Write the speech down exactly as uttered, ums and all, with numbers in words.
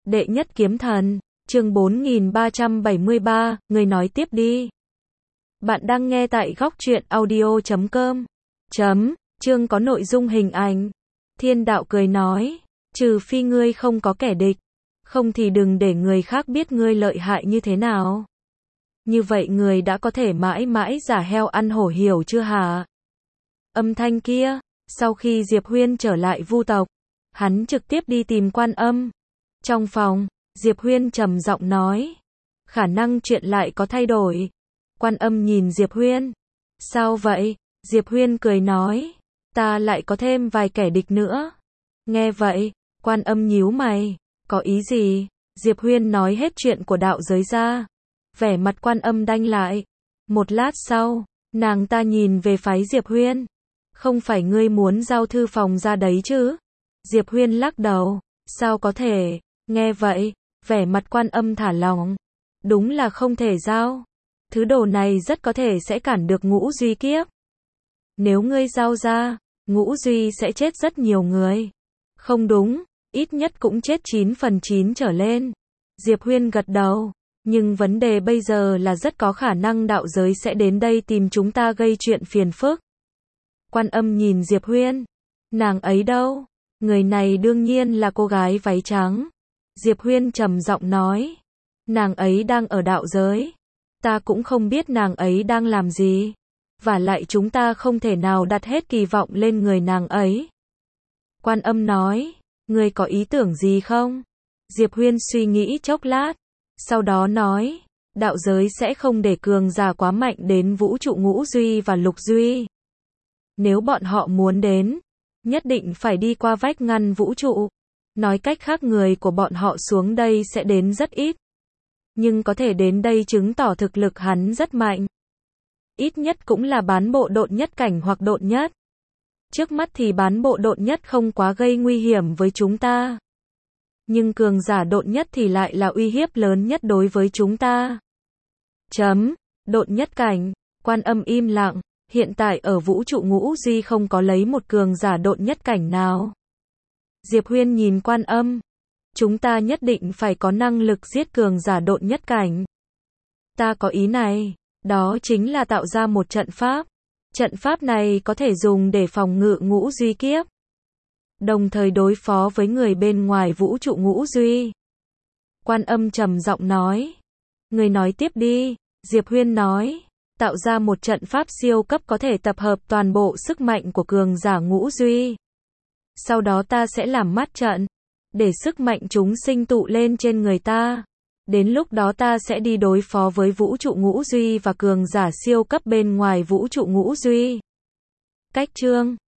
Đệ nhất kiếm thần, chương bốn nghìn ba trăm bảy mươi ba, người nói tiếp đi. Bạn đang nghe tại góc truyện audio chấm com. Chấm, chương có nội dung hình ảnh. Thiên đạo cười nói, trừ phi ngươi không có kẻ địch, không thì đừng để người khác biết ngươi lợi hại như thế nào. Như vậy người đã có thể mãi mãi giả heo ăn hổ, hiểu chưa hả? Âm thanh kia, sau khi Diệp Huyên trở lại Vu tộc, hắn trực tiếp đi tìm Quan Âm. Trong phòng, Diệp Huyên trầm giọng nói, khả năng chuyện lại có thay đổi. Quan Âm nhìn Diệp Huyên, sao vậy? Diệp Huyên cười nói, ta lại có thêm vài kẻ địch nữa. Nghe vậy, Quan Âm nhíu mày, có ý gì? Diệp Huyên nói hết chuyện của đạo giới ra. Vẻ mặt Quan Âm đanh lại. Một lát sau, nàng ta nhìn về phái Diệp Huyên. Không phải ngươi muốn giao thư phòng ra đấy chứ? Diệp Huyên lắc đầu, sao có thể? Nghe vậy, vẻ mặt Quan Âm thả lỏng. Đúng là không thể giao. Thứ đồ này rất có thể sẽ cản được Ngũ Duy kiếp. Nếu ngươi giao ra, Ngũ Duy sẽ chết rất nhiều người. Không đúng, ít nhất cũng chết chín phần chín trở lên. Diệp Huyên gật đầu, nhưng vấn đề bây giờ là rất có khả năng đạo giới sẽ đến đây tìm chúng ta gây chuyện phiền phức. Quan Âm nhìn Diệp Huyên, nàng ấy đâu? Người này đương nhiên là cô gái váy trắng. Diệp Huyên trầm giọng nói, nàng ấy đang ở đạo giới. Ta cũng không biết nàng ấy đang làm gì. Và lại chúng ta không thể nào đặt hết kỳ vọng lên người nàng ấy. Quan Âm nói, ngươi có ý tưởng gì không? Diệp Huyên suy nghĩ chốc lát, sau đó nói, đạo giới sẽ không để cường giả quá mạnh đến vũ trụ Ngũ Duy và Lục Duy. Nếu bọn họ muốn đến, nhất định phải đi qua vách ngăn vũ trụ. Nói cách khác, người của bọn họ xuống đây sẽ đến rất ít. Nhưng có thể đến đây chứng tỏ thực lực hắn rất mạnh. Ít nhất cũng là bán bộ độn nhất cảnh hoặc độn nhất. Trước mắt thì bán bộ độn nhất không quá gây nguy hiểm với chúng ta. Nhưng cường giả độn nhất thì lại là uy hiếp lớn nhất đối với chúng ta. Chấm, độn nhất cảnh. Quan Âm im lặng, hiện tại ở vũ trụ Ngũ Duy không có lấy một cường giả độn nhất cảnh nào. Diệp Huyên nhìn Quan Âm, chúng ta nhất định phải có năng lực giết cường giả độn nhất cảnh. Ta có ý này, đó chính là tạo ra một trận pháp. Trận pháp này có thể dùng để phòng ngự Ngũ Duy kiếp, đồng thời đối phó với người bên ngoài vũ trụ Ngũ Duy. Quan Âm trầm giọng nói, người nói tiếp đi. Diệp Huyên nói, tạo ra một trận pháp siêu cấp có thể tập hợp toàn bộ sức mạnh của cường giả Ngũ Duy. Sau đó ta sẽ làm mắt trận, để sức mạnh chúng sinh tụ lên trên người ta. Đến lúc đó ta sẽ đi đối phó với vũ trụ Ngũ Duy và cường giả siêu cấp bên ngoài vũ trụ Ngũ Duy. Cách chương